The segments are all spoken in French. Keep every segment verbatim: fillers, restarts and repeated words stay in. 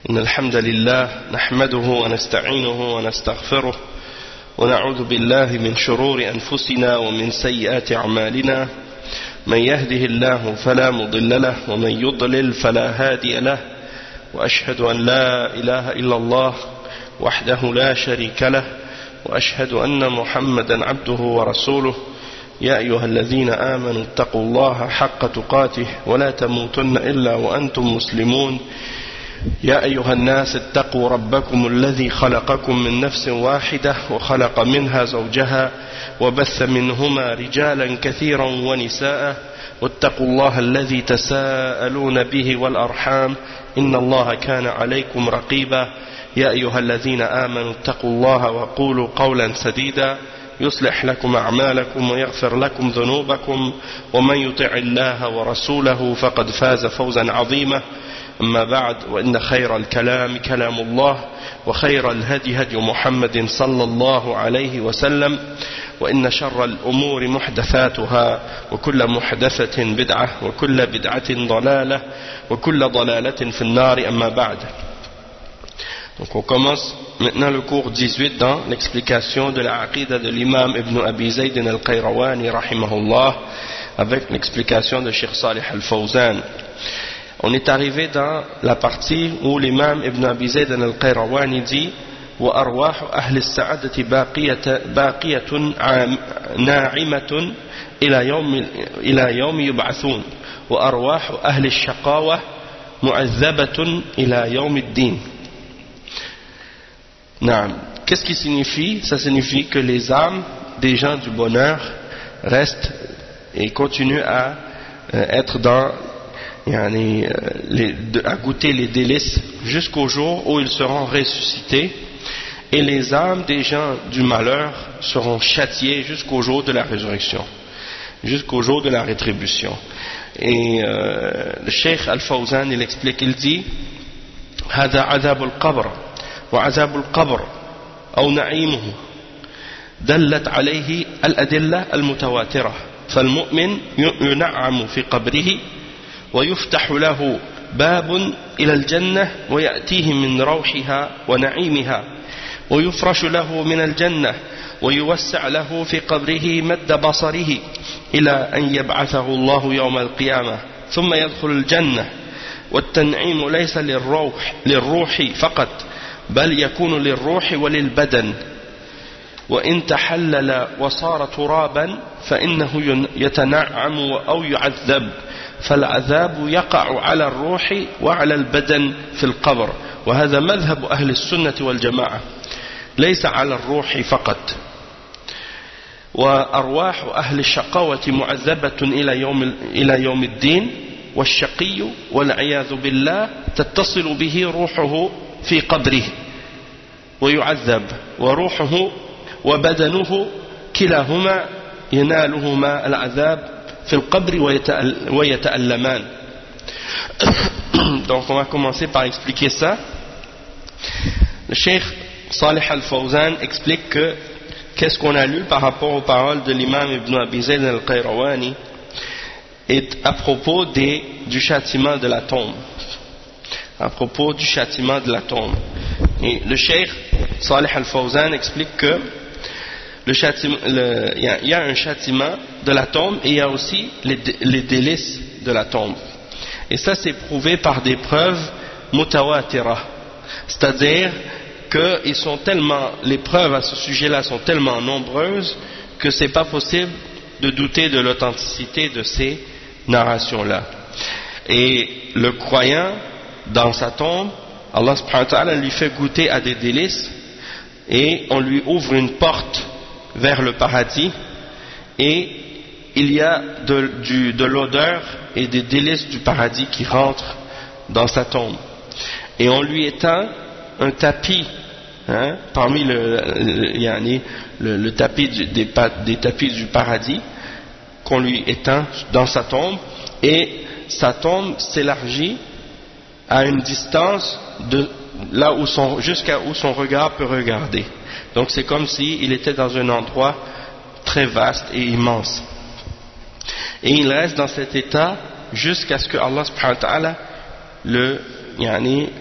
إن الحمد لله نحمده ونستعينه ونستغفره ونعوذ بالله من شرور أنفسنا ومن سيئات أعمالنا من يهده الله فلا مضل له ومن يضلل فلا هادي له وأشهد أن لا إله إلا الله وحده لا شريك له وأشهد أن محمدا عبده ورسوله يا أيها الذين آمنوا اتقوا الله حق تقاته ولا تموتن إلا وأنتم مسلمون يا أيها الناس اتقوا ربكم الذي خلقكم من نفس واحدة وخلق منها زوجها وبث منهما رجالا كثيرا ونساء واتقوا الله الذي تساءلون به والأرحام إن الله كان عليكم رقيبا يا أيها الذين آمنوا اتقوا الله وقولوا قولا سديدا يصلح لكم أعمالكم ويغفر لكم ذنوبكم ومن يطع الله ورسوله فقد فاز فوزا عظيما أما بعد وإن خير الكلام كلام الله وخير الهدي هدي محمد صلى الله عليه وسلم وإن شر الأمور محدثاتها وكل محدثة بدعة وكل بدعة ضلالة وكل ضلالة في النار أما بعد. Donc on commence maintenant le cours dix-huit dans l'explication de la aqida de l'imam Ibn Abi Zayd al-Qayrawani rahimahullah avec l'explication de Cheikh Salih al-Fawzan. On est arrivé dans la partie où l'imam Ibn Abi Zayd al-Qayrawani dit وأرواح أهل السعادة باقية باقية ناعمة إلى يوم إلى يوم يبعثون وأرواح أهل الشقاوة معذبة إلى يوم الدين. Qu'est-ce qui signifie? Ça signifie que les âmes des gens du bonheur restent et continuent à euh, être dans, yani, les, à goûter les délices jusqu'au jour où ils seront ressuscités, et les âmes des gens du malheur seront châtiées jusqu'au jour de la résurrection, jusqu'au jour de la rétribution. Et euh, le Cheikh Al-Fawzan il explique, il dit هذا عذاب القبر وعذاب القبر أو نعيمه دلت عليه الأدلة المتواترة فالمؤمن ينعم في قبره ويفتح له باب إلى الجنة ويأتيه من روحها ونعيمها ويفرش له من الجنة ويوسع له في قبره مد بصره إلى أن يبعثه الله يوم القيامة ثم يدخل الجنة والتنعيم ليس للروح, للروح فقط بل يكون للروح وللبدن وإن تحلل وصار ترابا فإنه يتنعم أو يعذب فالعذاب يقع على الروح وعلى البدن في القبر وهذا مذهب أهل السنة والجماعة ليس على الروح فقط. وأرواح أهل الشقاوة معذبة إلى يوم إلى يوم الدين والشقي والعياذ بالله تتصل به روحه في قبره ويعذب وروحه وبدنه كلاهما ينالهما العذاب في القبر ويتألمان. Donc on va commencer par expliquer ça. Le Cheikh Salih al-Fawzan explique que qu'est-ce qu'on a lu par rapport aux paroles de l'imam Ibn Abi Zayd al-Qayrawani est à propos des, du châtiment de la tombe. À propos du châtiment de la tombe. Et le Cheikh Salih al-Fawzan explique que le châtiment, le, il, y a, il y a un châtiment de la tombe et il y a aussi les, les délices de la tombe. Et ça c'est prouvé par des preuves mutawatira, c'est-à-dire que ils sont tellement, les preuves à ce sujet-là sont tellement nombreuses que c'est pas possible de douter de l'authenticité de ces narrations-là. Et le croyant dans sa tombe, Allah subhanahu wa ta'ala lui fait goûter à des délices et on lui ouvre une porte vers le paradis et il y a de, du, de l'odeur et des délices du paradis qui rentrent dans sa tombe et on lui étend un tapis hein, parmi le, le, le, le tapis du, des, des tapis du paradis qu'on lui étend dans sa tombe et sa tombe s'élargit à une distance de là où son, jusqu'à où son regard peut regarder. Donc c'est comme s'il était dans un endroit très vaste et immense. Et il reste dans cet état jusqu'à ce que Allah subhanahu wa ta'ala le, yani,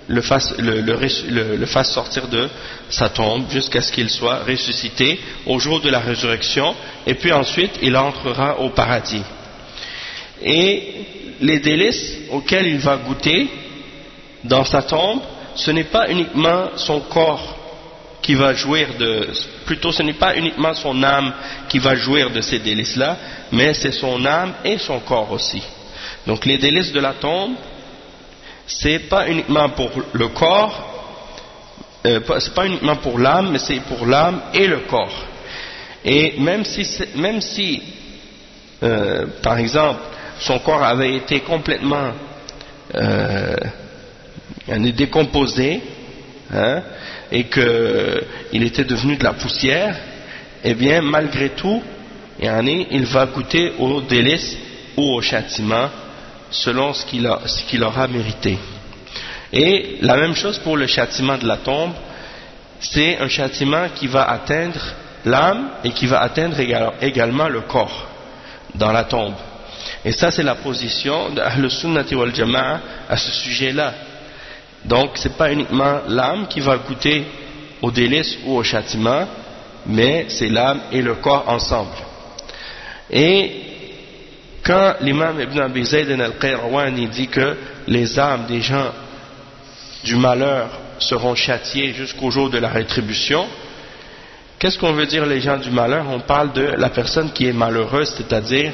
le fasse, le, le, le, le fasse sortir de sa tombe jusqu'à ce qu'il soit ressuscité au jour de la résurrection, et puis ensuite il entrera au paradis. Et les délices auxquels il va goûter dans sa tombe, ce n'est pas uniquement son corps qui va jouir de, plutôt ce n'est pas uniquement son âme qui va jouir de ces délices-là, mais c'est son âme et son corps aussi. Donc les délices de la tombe, c'est pas uniquement pour le corps, euh, c'est pas uniquement pour l'âme, mais c'est pour l'âme et le corps. Et même si, même si euh, par exemple, son corps avait été complètement euh, décomposé, hein, et qu'il était devenu de la poussière, eh bien, malgré tout, il va goûter aux délices ou au châtiment selon ce qu'il, a, ce qu'il aura mérité. Et la même chose pour le châtiment de la tombe, c'est un châtiment qui va atteindre l'âme et qui va atteindre également le corps dans la tombe. Et ça, c'est la position de Ahl Sunnati wal Jama'a à ce sujet-là. Donc, ce n'est pas uniquement l'âme qui va goûter au délice ou au châtiment, mais c'est l'âme et le corps ensemble. Et quand l'imam Ibn Abi Zayd al-Qayrawani dit que les âmes des gens du malheur seront châtiées jusqu'au jour de la rétribution, qu'est-ce qu'on veut dire les gens du malheur? On parle de la personne qui est malheureuse, c'est-à-dire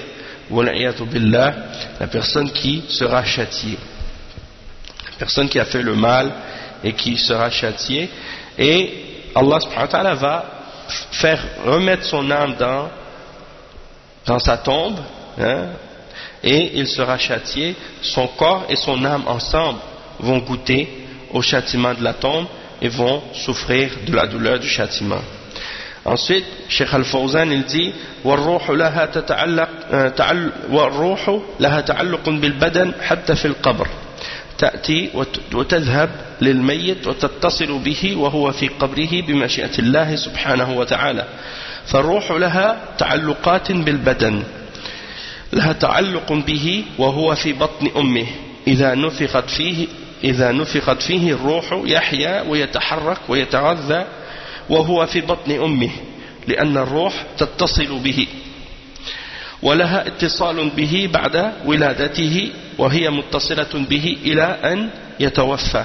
la personne qui sera châtiée, la personne qui a fait le mal et qui sera châtiée, et Allah subhanahu wa ta'ala va faire remettre son âme dans, dans sa tombe, hein, et il sera châtié. Son corps et son âme ensemble vont goûter au châtiment de la tombe et vont souffrir de la douleur du châtiment. Ensuite, Cheikh Al-Fawzan il dit والروح لها تتعلق والروح لها تعلق بالبدن حتى في القبر تأتي وتذهب للميت وتتصل به وهو في قبره بمشيئة الله سبحانه وتعالى. فالروح لها تعلقات بالبدن، لها تعلق به وهو في بطن أمه، إذا نفخت فيه إذا نفخت فيه الروح يحيا ويتحرك ويتغذى وهو في بطن أمه، لأن الروح تتصل به، ولها اتصال به بعد ولادته وهي متصلة به إلى أن يتوفى.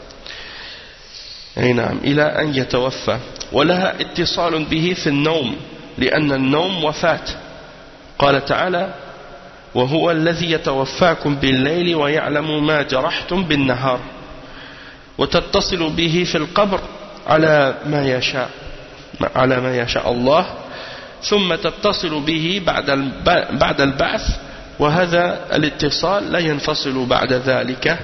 أي نعم، إلى أن يتوفى، ولها اتصال به في النوم، لأن النوم وفاة. قال تعالى: وهو الذي يتوفاكم بالليل ويعلم ما جرحتم بالنهار. وتتصل به في القبر على ما يشاء على ما يشاء الله، ثم تتصل به بعد بعد البعث، وهذا الاتصال لا ينفصل بعد ذلك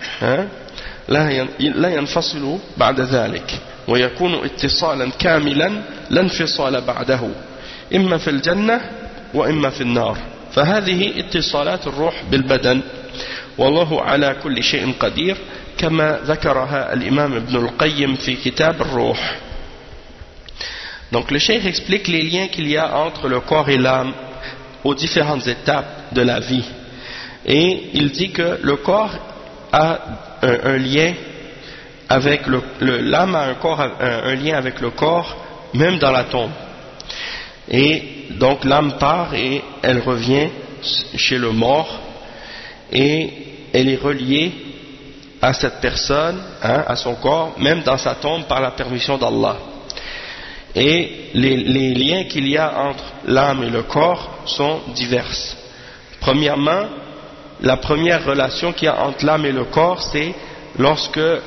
لا ينفصل بعد ذلك، ويكون اتصالا كاملا لا انفصال بعده، إما في الجنة وإما في النار. فهذه اتصالات الروح بالبدن، والله على كل شيء قدير، كما ذكرها الإمام ابن القيم في كتاب الروح. Donc le cheikh explique les liens qu'il y a entre le corps et l'âme aux différentes étapes de la vie. Et il dit que le corps a un, un lien avec le, le l'âme a un, corps, un, un lien avec le corps, même dans la tombe. Et donc l'âme part et elle revient chez le mort, et elle est reliée à cette personne, hein, à son corps, même dans sa tombe, par la permission d'Allah. Et les, les liens qu'il y a entre l'âme et le corps sont diverses. Premièrement, la première relation qu'il y a entre l'âme et le corps, c'est lorsque euh,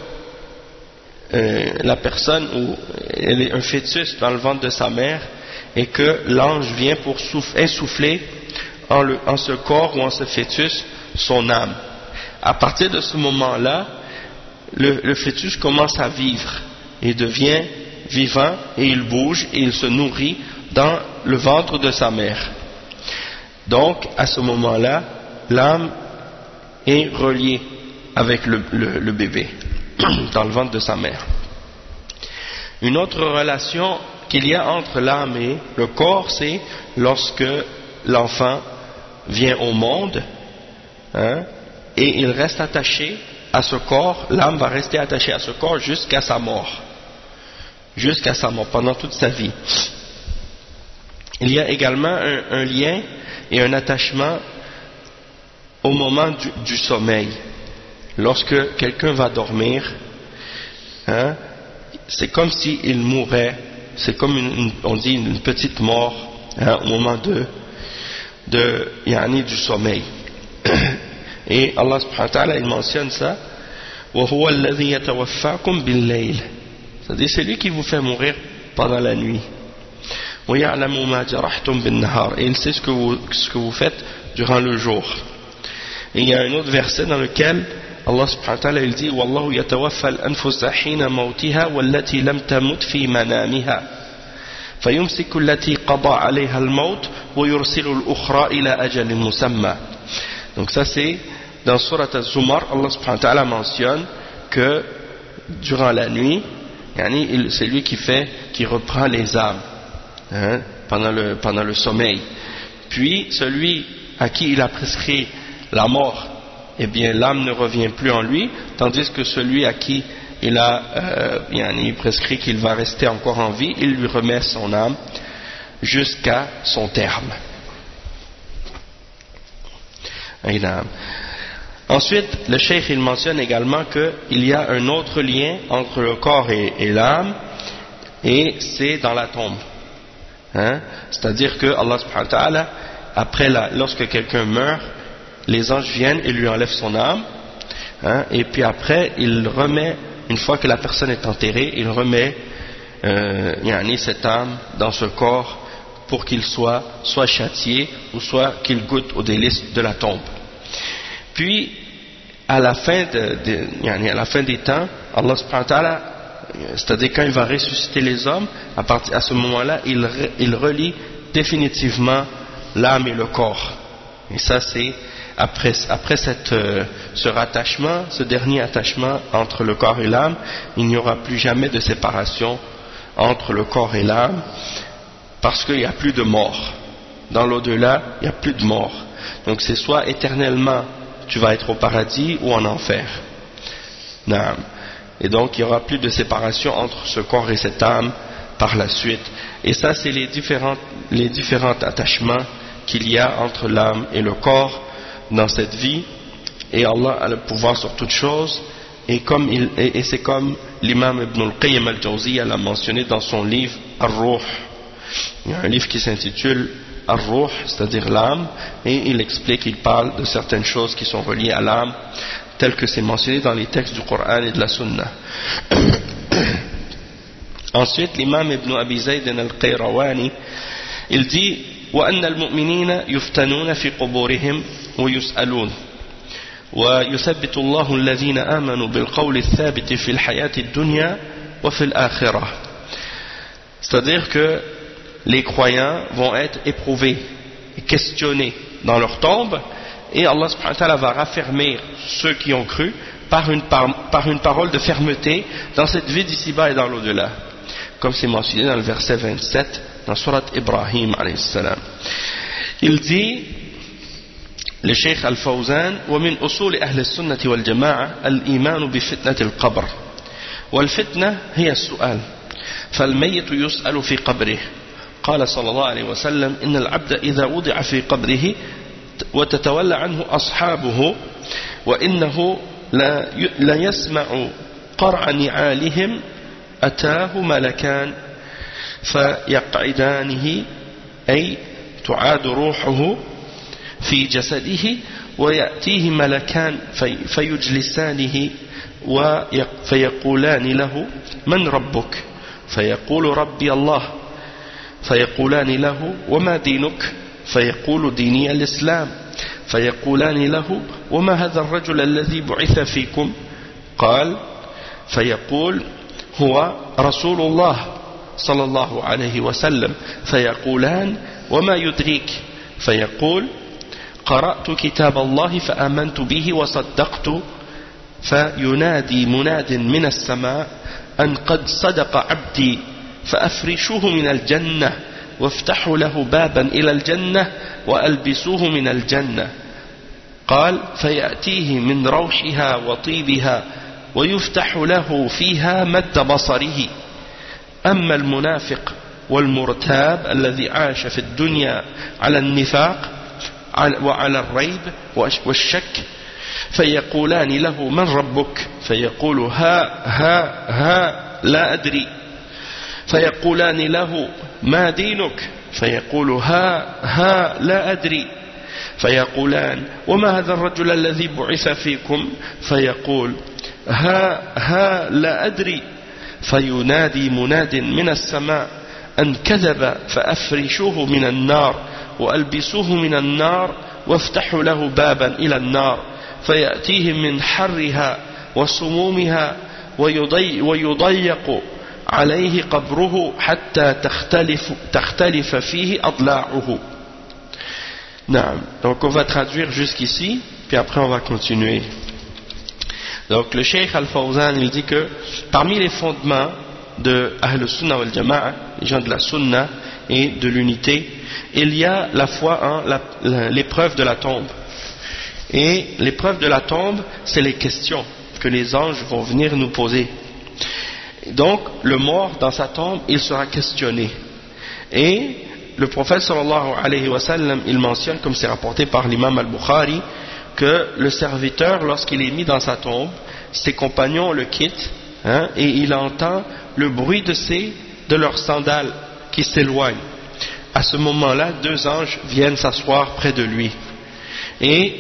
la personne, ou elle est un fœtus dans le ventre de sa mère, et que l'ange vient pour insouffler en, le, en ce corps ou en ce fœtus son âme. À partir de ce moment-là, le, le fœtus commence à vivre et devient vivant, et il bouge et il se nourrit dans le ventre de sa mère. Donc à ce moment-là, l'âme est reliée avec le, le, le bébé dans le ventre de sa mère. Une autre relation qu'il y a entre l'âme et le corps, c'est lorsque l'enfant vient au monde, hein, et il reste attaché à ce corps, l'âme va rester attachée à ce corps jusqu'à sa mort. Jusqu'à sa mort, pendant toute sa vie. Il y a également un, un lien et un attachement au moment du, du sommeil. Lorsque quelqu'un va dormir, hein, c'est comme s'il mourait, c'est comme une, une, on dit une petite mort, hein, au moment de, de yani, du sommeil. Et Allah subhanahu wa ta'ala, il mentionne ça, وَهُوَ الَّذِي يَتَوَفَّاكُمْ بِاللَّيْلِ, c'est-à-dire c'est lui qui vous fait mourir pendant la nuit. وَيَعْلَمُ مَا جَرَحْتُمْ بِالنَّهَارِ, et il sait ce que vous, ce que vous faites durant le jour. Et il y a un autre verset dans lequel Allah subhanahu wa ta'ala il dit وَاللَّهُ يَتَوَفَّى الْأَنفُسَ حِينَ مَوْتِهَا وَالَّتِي لَمْ تَمُتْ فِي مَنَامِهَا فَيُمْسِكُ الَّتِي قَضَى عَلَيْهَا الْمَوْتِ وَيُرْسِلُ الْأُخْرَى إِلَى أَجَلٍ مُسَمًّى. Donc ça c'est dans Surat Az-Zumar, Allah subhanahu wa ta'ala mentionne que durant la nuit, yani, c'est lui qui fait, qui reprend les âmes, hein, pendant le, pendant le sommeil. Puis celui à qui il a prescrit la mort, eh bien l'âme ne revient plus en lui, tandis que celui à qui il a euh, yani, prescrit qu'il va rester encore en vie, il lui remet son âme jusqu'à son terme. Ensuite, le cheikh il mentionne également qu'il y a un autre lien entre le corps et, et l'âme, et c'est dans la tombe. Hein? C'est-à-dire que Allah subhanahu wa ta'ala, après la, lorsque quelqu'un meurt, les anges viennent et lui enlèvent son âme, hein? Et puis après, il remet, une fois que la personne est enterrée, il remet euh, yani, cette âme dans ce corps pour qu'il soit soit châtié ou soit qu'il goûte aux délices de la tombe. Puis, à la fin, de, de, yani à la fin des temps, Allah subhanahu wa ta'ala, c'est-à-dire quand il va ressusciter les hommes, à, partir, à ce moment-là, il, il relie définitivement l'âme et le corps. Et ça, c'est après, après cette, euh, ce rattachement, ce dernier attachement entre le corps et l'âme, il n'y aura plus jamais de séparation entre le corps et l'âme, parce qu'il n'y a plus de mort. Dans l'au-delà, il n'y a plus de mort. Donc c'est soit éternellement tu vas être au paradis ou en enfer. Naam. Et donc il n'y aura plus de séparation entre ce corps et cette âme par la suite. Et ça c'est les différents, les différents attachements qu'il y a entre l'âme et le corps dans cette vie. Et Allah a le pouvoir sur toutes choses. Et, comme il, et, et c'est comme l'imam Ibn al-Qayyim al-Jawziyya l'a mentionné dans son livre Ar-Ruh. Il y a un livre qui s'intitule Ar-Ruh, c'est-à-dire l'âme, et il explique, il parle de certaines choses qui sont reliées à l'âme, telles que c'est mentionné dans les textes du Coran et de la Sunna. Ensuite, l'imam Ibn Abi Zayd al-Qayrawani, il dit وَأَنَّ الْمُؤْمِنِينَ يُفْتَنُونَ فِي قُبُورِهِمْ وَيُسْأَلُونَ وَيُثَبِّتُ اللَّهُ الَّذِينَ آمَنُوا بِالْقَوْلِ الثَّابِتِ فِي الْحَيَاةِ الدُّنْيَا وَفِي الْآخِرَةِ. C'est-à-dire que les croyants vont être éprouvés et questionnés dans leur tombe, et Allah subhanahu wa ta'ala va raffermir ceux qui ont cru par une, par, par une parole de fermeté dans cette vie d'ici-bas et dans l'au-delà, comme c'est mentionné dans le verset vingt-sept dans Surat Ibrahim alayhi salam. Il dit, le Cheikh Al-Fawzan, ومن أصول أهل السنة والجماعة الإيمان بفتنة القبر والفتنة هي السؤال فالميت يسأل في قبره. قال صلى الله عليه وسلم إن العبد إذا وضع في قبره وتتولى عنه أصحابه وإنه لا, لا يسمع قرع نعالهم أتاه ملكان فيقعدانه أي تعاد روحه في جسده ويأتيه ملكان في فيجلسانه فيقولان له من ربك فيقول ربي الله فيقولان له وما دينك فيقول ديني الإسلام فيقولان له وما هذا الرجل الذي بعث فيكم قال فيقول هو رسول الله صلى الله عليه وسلم فيقولان وما يدريك فيقول قرأت كتاب الله فآمنت به وصدقت فينادي مناد من السماء أن قد صدق عبدي فأفرشوه من الجنة وافتحوا له بابا إلى الجنة وألبسوه من الجنة قال فيأتيه من روحها وطيبها ويفتح له فيها مد بصره أما المنافق والمرتاب الذي عاش في الدنيا على النفاق وعلى الريب والشك فيقولان له من ربك فيقول ها ها ها لا أدري فيقولان له ما دينك فيقول ها ها لا أدري فيقولان وما هذا الرجل الذي بعث فيكم فيقول ها ها لا أدري فينادي مناد من السماء أن كذب فأفرشوه من النار وألبسوه من النار وافتحوا له بابا إلى النار فيأتيه من حرها وسمومها ويضي ويضيق عليه قبره حتى تختلف, تختلف فيه أضلاعه. نعم. Donc on va traduire jusqu'ici puis après on va continuer. Donc le Cheikh Al-Fawzan il dit que parmi les fondements de Ahl Sunnah wal Jama'a, les gens de la Sunna et de l'unité, il y a la foi en la, la, l'épreuve de la tombe. Et l'épreuve de la tombe, c'est les questions que les anges vont venir nous poser. Donc, le mort dans sa tombe, il sera questionné. Et le prophète sallallahu alayhi wa sallam, il mentionne, comme c'est rapporté par l'imam al-Bukhari, que le serviteur, lorsqu'il est mis dans sa tombe, ses compagnons le quittent, hein, et il entend le bruit de, ses, de leurs sandales qui s'éloignent. À ce moment-là, deux anges viennent s'asseoir près de lui. Et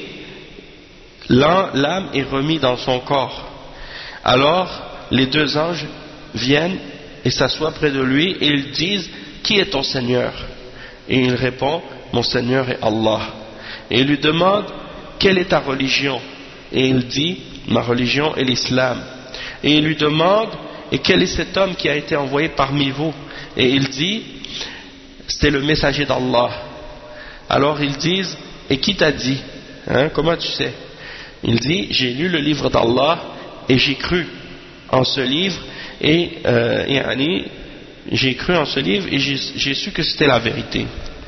l'âme est remise dans son corps. Alors, les deux anges viennent et s'assoient près de lui et ils disent « Qui est ton Seigneur ?» Et il répond « Mon Seigneur est Allah. » Et ils lui demandent « Quelle est ta religion ?» Et il dit « Ma religion est l'islam. » Et il lui demande « Et quel est cet homme qui a été envoyé parmi vous ?» Et il dit « C'est le messager d'Allah. » Alors ils disent « Et qui t'a dit hein, comment tu sais ?» Il dit, j'ai lu le livre d'Allah et j'ai cru en ce livre et, euh, et Annie, j'ai cru en ce livre et j'ai su que c'était la vérité.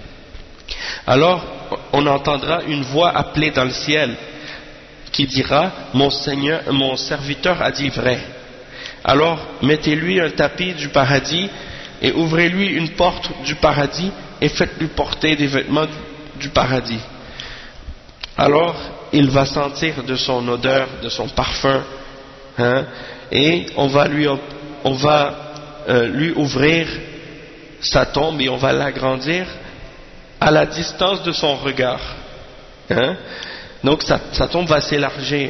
Alors, on entendra une voix appelée dans le ciel qui dira, mon Seigneur, mon serviteur a dit vrai. Alors, mettez-lui un tapis du paradis et ouvrez-lui une porte du paradis et faites-lui porter des vêtements du, du paradis. Alors, il va sentir de son odeur, de son parfum, hein, et on va lui, on va, euh, lui ouvrir sa tombe et on va l'agrandir à la distance de son regard. Hein. Donc sa, sa tombe va s'élargir.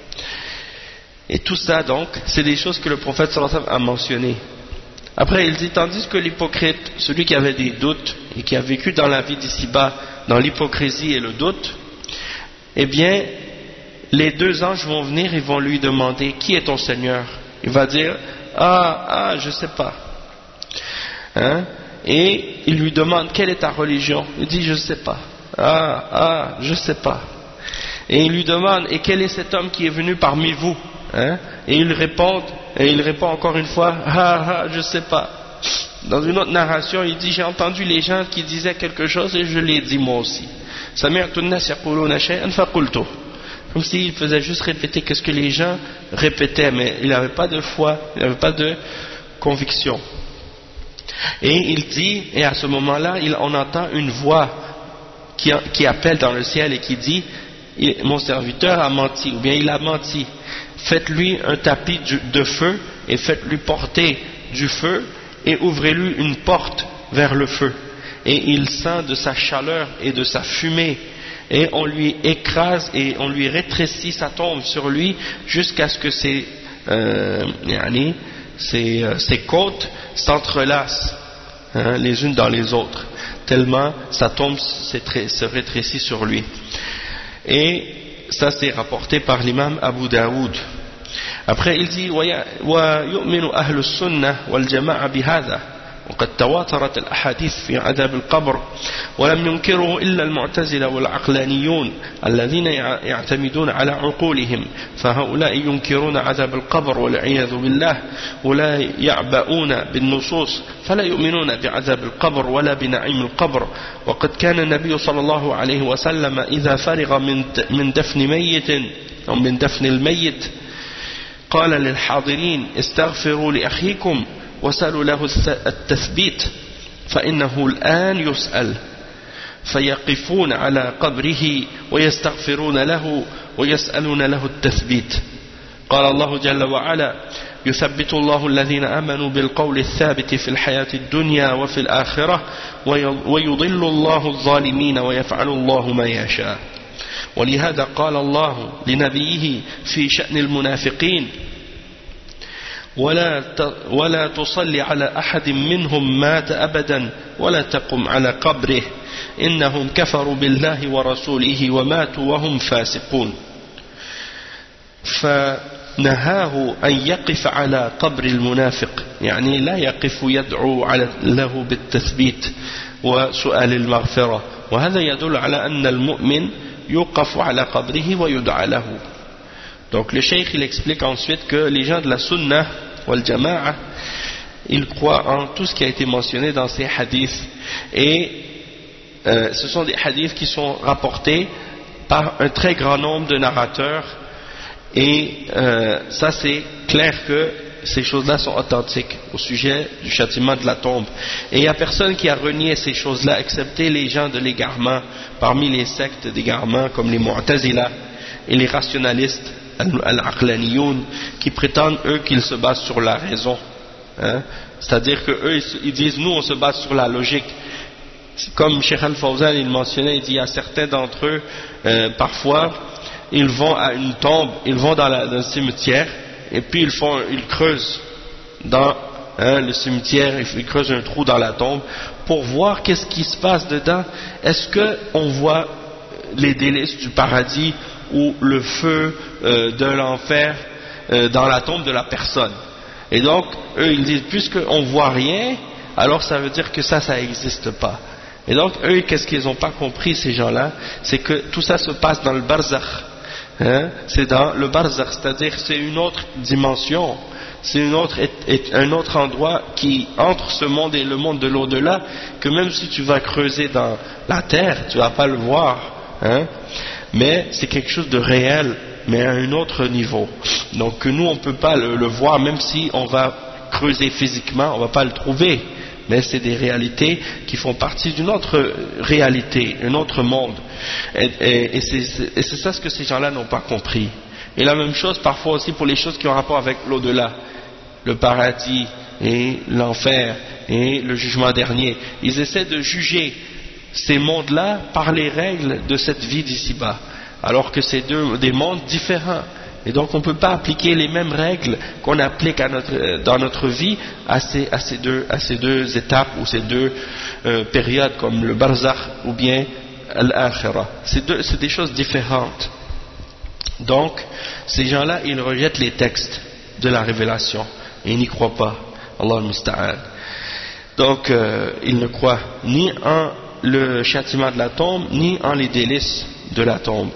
Et tout ça, donc, c'est des choses que le prophète sallallahu alayhi wa sallam a mentionnées. Après, il dit, tandis que l'hypocrite, celui qui avait des doutes et qui a vécu dans la vie d'ici-bas, dans l'hypocrisie et le doute, eh bien, les deux anges vont venir et vont lui demander qui est ton Seigneur. Il va dire ah ah je sais pas. Hein? Et il lui demande quelle est ta religion. Il dit je sais pas. Ah ah je sais pas. Et il lui demande et quel est cet homme qui est venu parmi vous. Hein? Et il répond et il répond encore une fois ah ah je sais pas. Dans une autre narration, il dit j'ai entendu les gens qui disaient quelque chose et je l'ai dit moi aussi. Comme s'il faisait juste répéter qu'est-ce que les gens répétaient, mais il n'avait pas de foi, il n'avait pas de conviction. Et il dit, et à ce moment-là, on entend une voix qui, qui appelle dans le ciel et qui dit, mon serviteur a menti, ou bien il a menti. Faites-lui un tapis de feu et faites-lui porter du feu et ouvrez-lui une porte vers le feu. Et il sent de sa chaleur et de sa fumée et on lui écrase et on lui rétrécit sa tombe sur lui jusqu'à ce que ses, euh, ses, euh, ses côtes s'entrelacent hein, les unes dans les autres tellement sa tombe se rétrécit sur lui. Et ça c'est rapporté par l'imam Abu Daoud. Après il dit wa yu'minu ahlu sunnah wal jama'a bihadha وقد تواترت الأحاديث في عذاب القبر ولم ينكره إلا المعتزلة والعقلانيون الذين يعتمدون على عقولهم فهؤلاء ينكرون عذاب القبر والعياذ بالله ولا يعبؤون بالنصوص فلا يؤمنون بعذاب القبر ولا بنعيم القبر وقد كان النبي صلى الله عليه وسلم إذا فرغ من دفن ميت أو من دفن الميت قال للحاضرين استغفروا لأخيكم وسألوا له التثبيت فإنه الآن يسأل فيقفون على قبره ويستغفرون له ويسألون له التثبيت قال الله جل وعلا يثبت الله الذين آمنوا بالقول الثابت في الحياة الدنيا وفي الآخرة ويضل الله الظالمين ويفعل الله ما يشاء ولهذا قال الله لنبيه في شأن المنافقين ولا ولا تصلي على أحد منهم مات أبدا ولا تقم على قبره إنهم كفروا بالله ورسوله وماتوا وهم فاسقون فنهاه أن يقف على قبر المنافق يعني لا يقف يدعو على له بالتثبيت وسؤال المغفرة وهذا يدل على أن المؤمن يوقف على قبره ويدعى له. Donc le cheikh il explique ensuite que les gens de la Sunnah wal Jama'a ils croient en tout ce qui a été mentionné dans ces hadiths et euh, ce sont des hadiths qui sont rapportés par un très grand nombre de narrateurs et euh, ça c'est clair que ces choses-là sont authentiques au sujet du châtiment de la tombe et il n'y a personne qui a renié ces choses-là excepté les gens de l'égarement parmi les sectes d'égarement comme les Mu'tazila et les rationalistes al-Aqlaniyoun qui prétendent eux qu'ils se basent sur la raison hein? C'est-à-dire que eux ils disent nous on se base sur la logique comme Cheikh Al-Fawzan il mentionnait il dit il y a certains d'entre eux euh, parfois ils vont à une tombe ils vont dans, la, dans le cimetière et puis ils font ils creusent dans hein, le cimetière ils creusent un trou dans la tombe pour voir qu'est-ce qui se passe dedans est-ce qu'on voit les délices du paradis ou le feu euh, de l'enfer euh, dans la tombe de la personne et donc eux ils disent puisqu'on voit rien alors ça veut dire que ça ça n'existe pas et donc eux qu'est-ce qu'ils n'ont pas compris ces gens-là c'est que tout ça se passe dans le barzakh hein? C'est dans le barzakh c'est-à-dire c'est une autre dimension c'est une autre, un autre endroit qui entre ce monde et le monde de l'au-delà que même si tu vas creuser dans la terre tu vas pas le voir hein? Mais c'est quelque chose de réel mais à un autre niveau donc nous on ne peut pas le, le voir même si on va creuser physiquement on ne va pas le trouver mais c'est des réalités qui font partie d'une autre réalité un autre monde et, et, et c'est ça ce que ces gens-là n'ont pas compris et la même chose parfois aussi pour les choses qui ont rapport avec l'au-delà le paradis et l'enfer et le jugement dernier ils essaient de juger ces mondes-là par les règles de cette vie d'ici-bas alors que c'est deux, des mondes différents et donc on ne peut pas appliquer les mêmes règles qu'on applique à notre, dans notre vie à ces, à, ces deux, à ces deux étapes ou ces deux euh, périodes comme le barzakh ou bien l'akhirah c'est des choses différentes donc ces gens-là ils rejettent les textes de la révélation et ils n'y croient pas Allah al-Musta'an donc euh, ils ne croient ni en le châtiment de la tombe ni en les délices de la tombe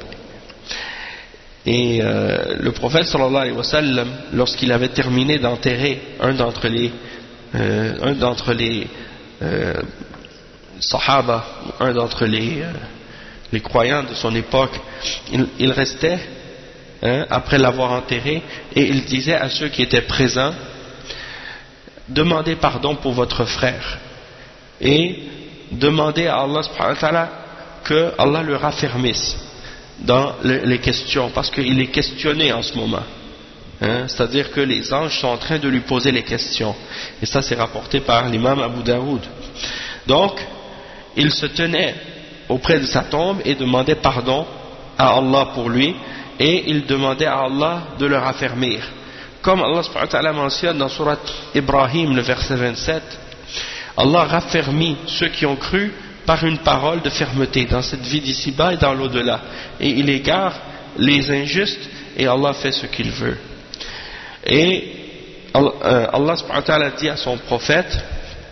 et euh, le prophète sallallahu alayhi wa sallam lorsqu'il avait terminé d'enterrer un d'entre les euh, un d'entre les euh, sahaba un d'entre les euh, les croyants de son époque il, il restait hein, après l'avoir enterré et il disait à ceux qui étaient présents demandez pardon pour votre frère et demandez à Allah subhanahu wa ta'ala que Allah le raffermisse dans le, les questions parce qu'il est questionné en ce moment hein, c'est à dire que les anges sont en train de lui poser les questions et ça c'est rapporté par l'imam Abu Daoud donc il se tenait auprès de sa tombe et demandait pardon à Allah pour lui et il demandait à Allah de le raffermir comme Allah subhanahu wa ta'ala mentionne dans surat Ibrahim le verset vingt-sept Allah raffermit ceux qui ont cru par une parole de fermeté dans cette vie d'ici-bas et dans l'au-delà et il égare les injustes et Allah fait ce qu'il veut et Allah subhanahu wa ta'ala dit à son prophète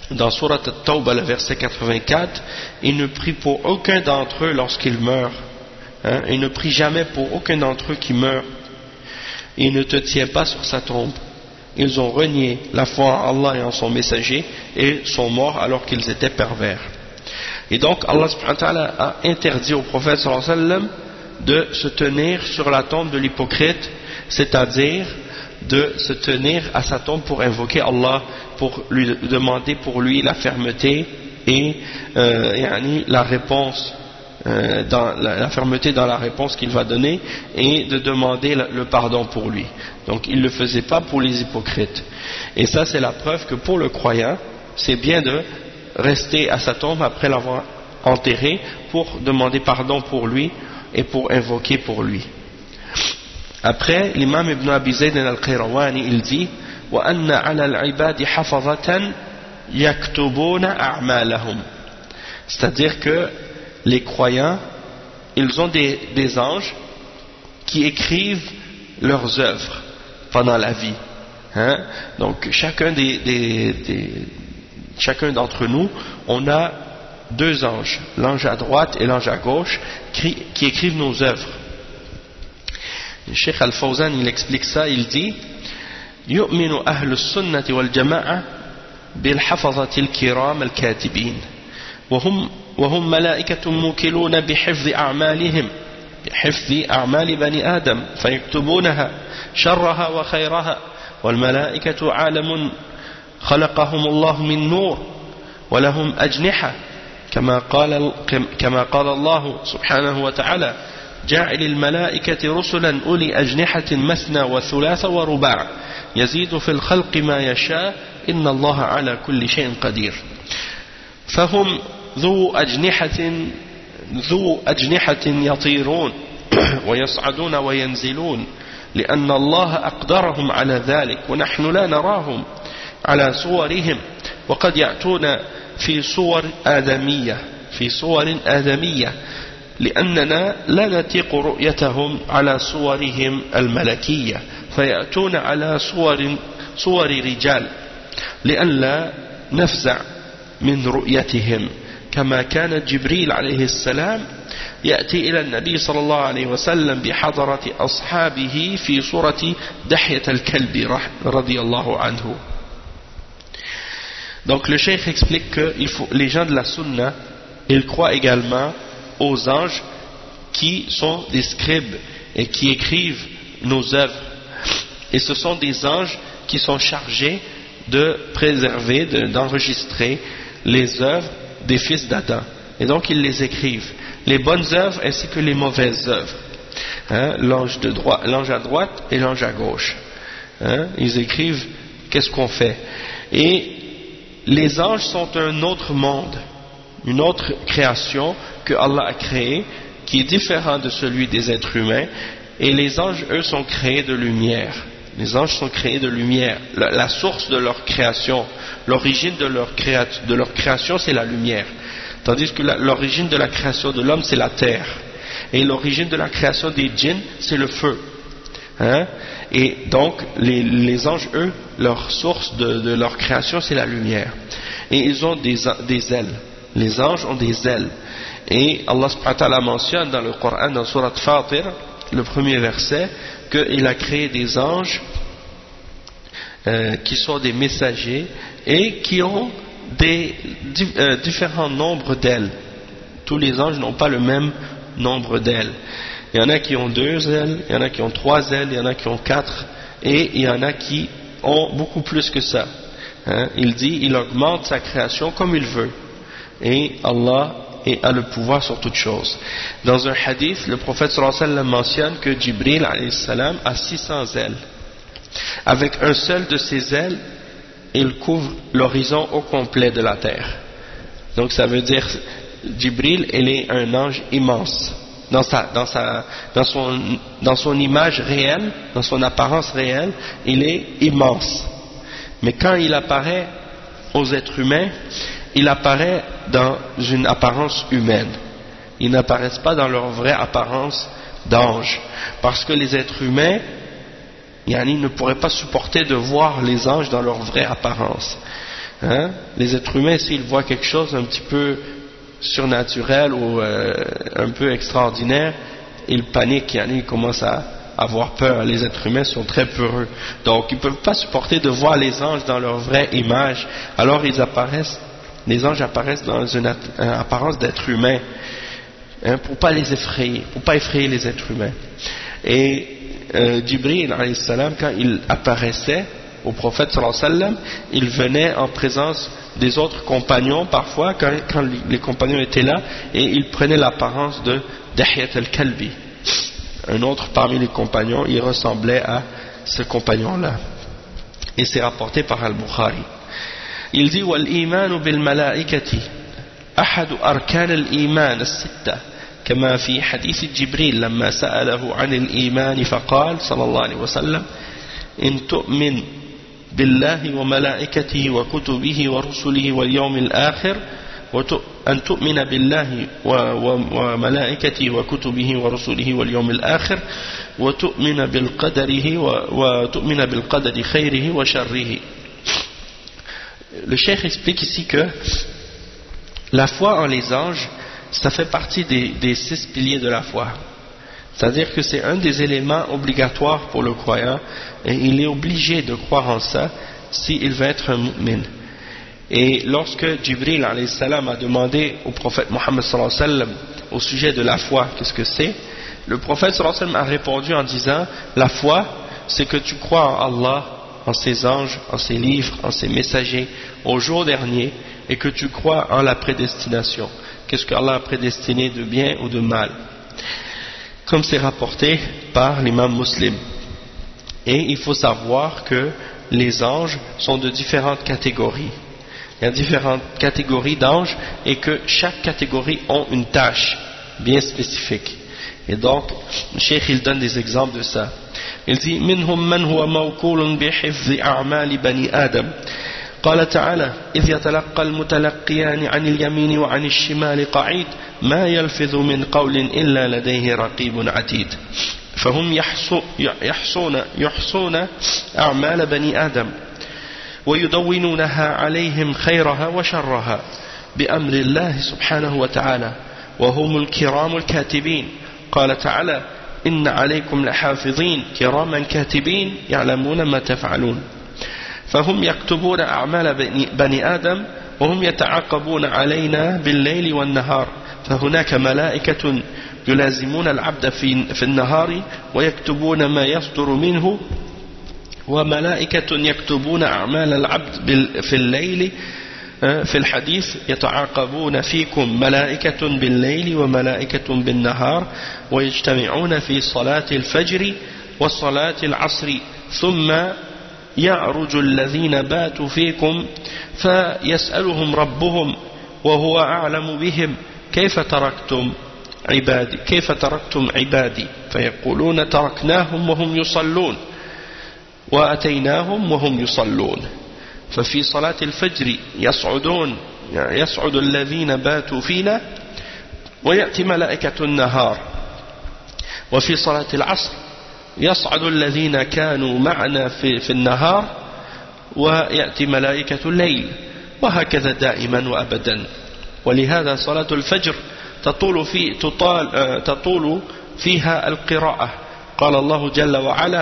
dans Surat At-Tawbah, le verset quatre-vingt-quatre, il ne prie pour aucun d'entre eux lorsqu'ils meurent. Hein? Il ne prie jamais pour aucun d'entre eux qui meurt. Il ne te tient pas sur sa tombe. Ils ont renié la foi en Allah et en son messager et sont morts alors qu'ils étaient pervers. Et donc Allah subhanahu wa ta'ala a interdit au prophète sallallahu alayhi wa sallam de se tenir sur la tombe de l'hypocrite, c'est-à-dire de se tenir à sa tombe pour invoquer Allah, pour lui demander pour lui la fermeté et euh, yani, la réponse, euh, dans la, la fermeté dans la réponse qu'il va donner, et de demander le, le pardon pour lui. Donc il ne le faisait pas pour les hypocrites. Et ça c'est la preuve que pour le croyant, c'est bien de rester à sa tombe après l'avoir enterré pour demander pardon pour lui et pour invoquer pour lui. Après, l'imam Ibn Abi Zayd al-Qayrawani, il dit وَأَنَّ عَلَى الْعِبَادِ حَفَظَةً يَكْتُبُونَ أَعْمَالَهُمْ. C'est-à-dire que les croyants, ils ont des, des anges qui écrivent leurs œuvres pendant la vie. Hein? Donc chacun des, des, des chacun d'entre nous, on a deux anges, l'ange à droite et l'ange à gauche, qui, qui écrivent nos œuvres. Le Cheikh Al-Fawzan, il explique ça, il dit يؤمن أهل السنة والجماعة بالحفظة الكرام الكاتبين وهم وهم ملائكة موكلون بحفظ أعمالهم بحفظ أعمال بني آدم فيكتبونها شرها وخيرها والملائكة عالم خلقهم الله من نور ولهم أجنحة كما قال كما قال الله سبحانه وتعالى جاعل الملائكة رسلا أولي أجنحة مثنى وثلاث ورباع يزيد في الخلق ما يشاء إن الله على كل شيء قدير فهم ذو أجنحة ذو أجنحة يطيرون ويصعدون وينزلون لأن الله أقدرهم على ذلك ونحن لا نراهم على صورهم وقد يأتون في صور آدمية في صور آدمية لأننا لا نطيق رؤيتهم على صورهم الملكية فيأتون على صور صور رجال لئلا نفزع من رؤيتهم كما كان جبريل عليه السلام يأتي إلى النبي صلى الله عليه وسلم بحضرة أصحابه في صورة دحية الكلب رضي الله عنه. Donc le cheikh explique que il faut, les gens de la sunna, ils croient également aux anges qui sont des scribes et qui écrivent nos œuvres. Et ce sont des anges qui sont chargés de préserver, de, d'enregistrer les œuvres des fils d'Adam. Et donc ils les écrivent, les bonnes œuvres ainsi que les mauvaises œuvres. Hein, l'ange, de droite, l'ange à droite et l'ange à gauche. Hein, ils écrivent qu'est-ce qu'on fait. Et les anges sont un autre monde, une autre création que Allah a créée, qui est différent de celui des êtres humains. Et les anges, eux, sont créés de lumière. Les anges sont créés de lumière. La, la source de leur création, l'origine de leur, créa, de leur création, c'est la lumière. Tandis que la, l'origine de la création de l'homme, c'est la terre. Et l'origine de la création des djinns, c'est le feu. Hein? Et donc, les, les anges, eux, leur source de, de leur création, c'est la lumière. Et ils ont des, des ailes. Les anges ont des ailes. Et Allah subhanahu wa ta'ala mentionne dans le Coran, dans Surat Fatir, le premier verset, qu'il a créé des anges euh, qui sont des messagers et qui ont des euh, différents nombres d'ailes. Tous les anges n'ont pas le même nombre d'ailes. Il y en a qui ont deux ailes, il y en a qui ont trois ailes, il y en a qui ont quatre, et il y en a qui ont beaucoup plus que ça. Hein? Il dit, il augmente sa création comme il veut. Et Allah a le pouvoir sur toute chose. Dans un hadith, le prophète sallallahu alayhi wa sallam mentionne que Jibril alayhi salam a six cents ailes. Avec un seul de ses ailes, il couvre l'horizon au complet de la terre. Donc ça veut dire, Jibril, il est un ange immense. Dans, sa, dans, sa, dans, son, dans son image réelle, dans son apparence réelle, il est immense. Mais quand il apparaît aux êtres humains, il apparaît dans une apparence humaine. Ils n'apparaissent pas dans leur vraie apparence d'ange. Parce que les êtres humains, yani, ne pourraient pas supporter de voir les anges dans leur vraie apparence. Hein? Les êtres humains, s'ils voient quelque chose un petit peu surnaturel ou euh, un peu extraordinaire, ils paniquent, ils commencent à avoir peur. Les êtres humains sont très peureux, donc ils ne peuvent pas supporter de voir les anges dans leur vraie image. Alors ils apparaissent, les anges apparaissent dans une, une apparence d'être humain, hein, pour pas les effrayer, pour pas effrayer les êtres humains. Et euh, Jibril alayhi salam, quand il apparaissait au prophète sallallahu alayhi wa sallam, il venait en présence des autres compagnons parfois quand, quand les compagnons étaient là, et il prenait l'apparence de Dihiyat al-Kalbi, un autre parmi les compagnons. Il ressemblait à ce compagnon-là, et c'est rapporté par Al-Bukhari. Il dit wal-iman bil-malaikati ahadu arkan al-iman as-sitta كما في حديث جبريل لما سأله عن الإيمان فقال صلى الله عليه وسلم إن تؤمن بالله وملائكته وكتبه ورسله واليوم الآخر أن تؤمن بالله وملائكته وكتبه ورسله واليوم الآخر وتؤمن بالقدره وتؤمن بالقدر خيره وشره. Le cheikh explique ici que la foi en les anges, ça fait partie des, des six piliers de la foi. C'est-à-dire que c'est un des éléments obligatoires pour le croyant, et il est obligé de croire en ça s'il veut être un mu'min. Et lorsque Jibril alayhi salam a demandé au prophète Mohammed sallallahu alayhi wa sallam au sujet de la foi, qu'est-ce que c'est, le prophète sallallahu alayhi wa sallam a répondu en disant: la foi, c'est que tu crois en Allah, en ses anges, en ses livres, en ses messagers, au jour dernier, et que tu crois en la prédestination. Qu'est-ce qu'Allah a prédestiné de bien ou de mal, comme c'est rapporté par l'imam Muslim. Et il faut savoir que les anges sont de différentes catégories. Il y a différentes catégories d'anges, et que chaque catégorie a une tâche bien spécifique. Et donc, le cheikh il donne des exemples de ça. Il dit: minhum man huwa mawkulun bihifzi a'mali bani Adam. قال تعالى: إذ يتلقى المتلقيان عن اليمين وعن الشمال قعيد ما يلفظ من قول إلا لديه رقيب عتيد. فهم يحصون, يحصون أعمال بني آدم ويدونونها عليهم خيرها وشرها بأمر الله سبحانه وتعالى، وهم الكرام الكاتبين. قال تعالى: إن عليكم لحافظين كراما كاتبين يعلمون ما تفعلون. فهم يكتبون أعمال بني آدم وهم يتعاقبون علينا بالليل والنهار، فهناك ملائكة يلازمون العبد في النهار ويكتبون ما يصدر منه، وملائكة يكتبون أعمال العبد في الليل. في الحديث: يتعاقبون فيكم ملائكة بالليل وملائكة بالنهار ويجتمعون في صلاة الفجر وصلاة العصر، ثم يعرج الذين باتوا فيكم فيسألهم ربهم وهو أعلم بهم كيف تركتم عبادي كيف تركتم عبادي فيقولون تركناهم وهم يصلون وأتيناهم وهم يصلون. ففي صلاة الفجر يصعدون يصعد الذين باتوا فينا ويأتي ملائكة النهار، وفي صلاة العصر يصعد الذين كانوا معنا في, في النهار ويأتي ملائكة الليل، وهكذا دائما وأبدا. ولهذا صلاة الفجر تطول, في تطال تطول فيها القراءة. قال الله جل وعلا: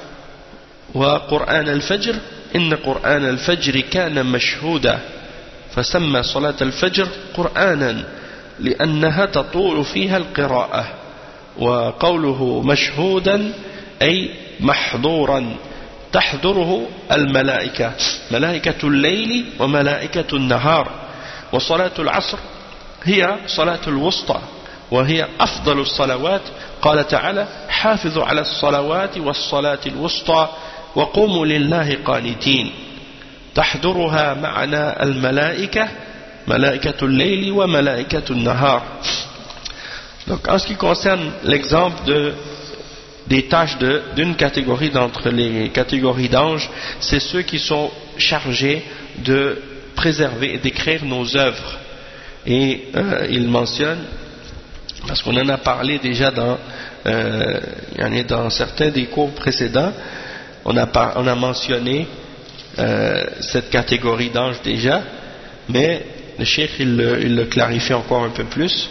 وقرآن الفجر إن قرآن الفجر كان مشهودا، فسمى صلاة الفجر قرآنا لأنها تطول فيها القراءة. وقوله مشهودا أي محظورا تحضره الملائكة، ملائكة الليل وملائكة النهار. وصلاة العصر هي صلاة الوسطى وهي أفضل الصلوات. قال تعالى: حافظوا على الصلوات والصلاة الوسطى وقوموا لله قانتين. تحضرها معنا الملائكة، ملائكة الليل وملائكة النهار. Donc, en ce qui concerne l'exemple de, des tâches de, d'une catégorie d'entre les catégories d'anges, c'est ceux qui sont chargés de préserver et d'écrire nos œuvres. Et euh, il mentionne, parce qu'on en a parlé déjà dans, euh, dans certains des cours précédents, on a, par, on a mentionné euh, cette catégorie d'anges déjà, mais le cheikh il, il le clarifie encore un peu plus,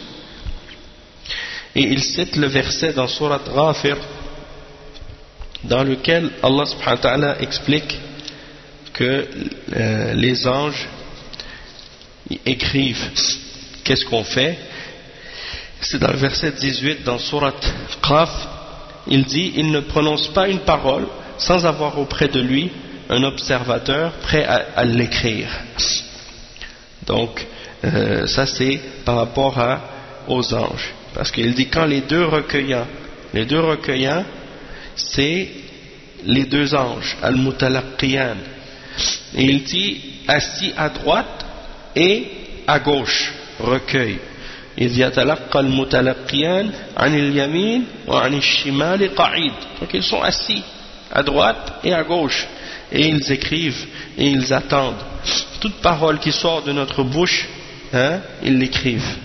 et il cite le verset dans Surat Ghafir dans lequel Allah subhanahu wa ta'ala explique que euh, les anges écrivent qu'est-ce qu'on fait. C'est dans le verset dix-huit dans Surat Qaf, il dit: il ne prononce pas une parole sans avoir auprès de lui un observateur prêt à, à l'écrire. Donc euh, ça c'est par rapport à, aux anges, parce qu'il dit quand les deux recueillants, les deux recueillants c'est les deux anges, al-mutalaqqiyan, et il dit assis à droite et à gauche, recueil. إذ يتلقى المتلقيان عن اليمين وعن الشمال قعيد. Donc ils sont assis à droite et à gauche et ils écrivent et ils attendent. Toute parole qui sort de notre bouche, hein, ils l'écrivent.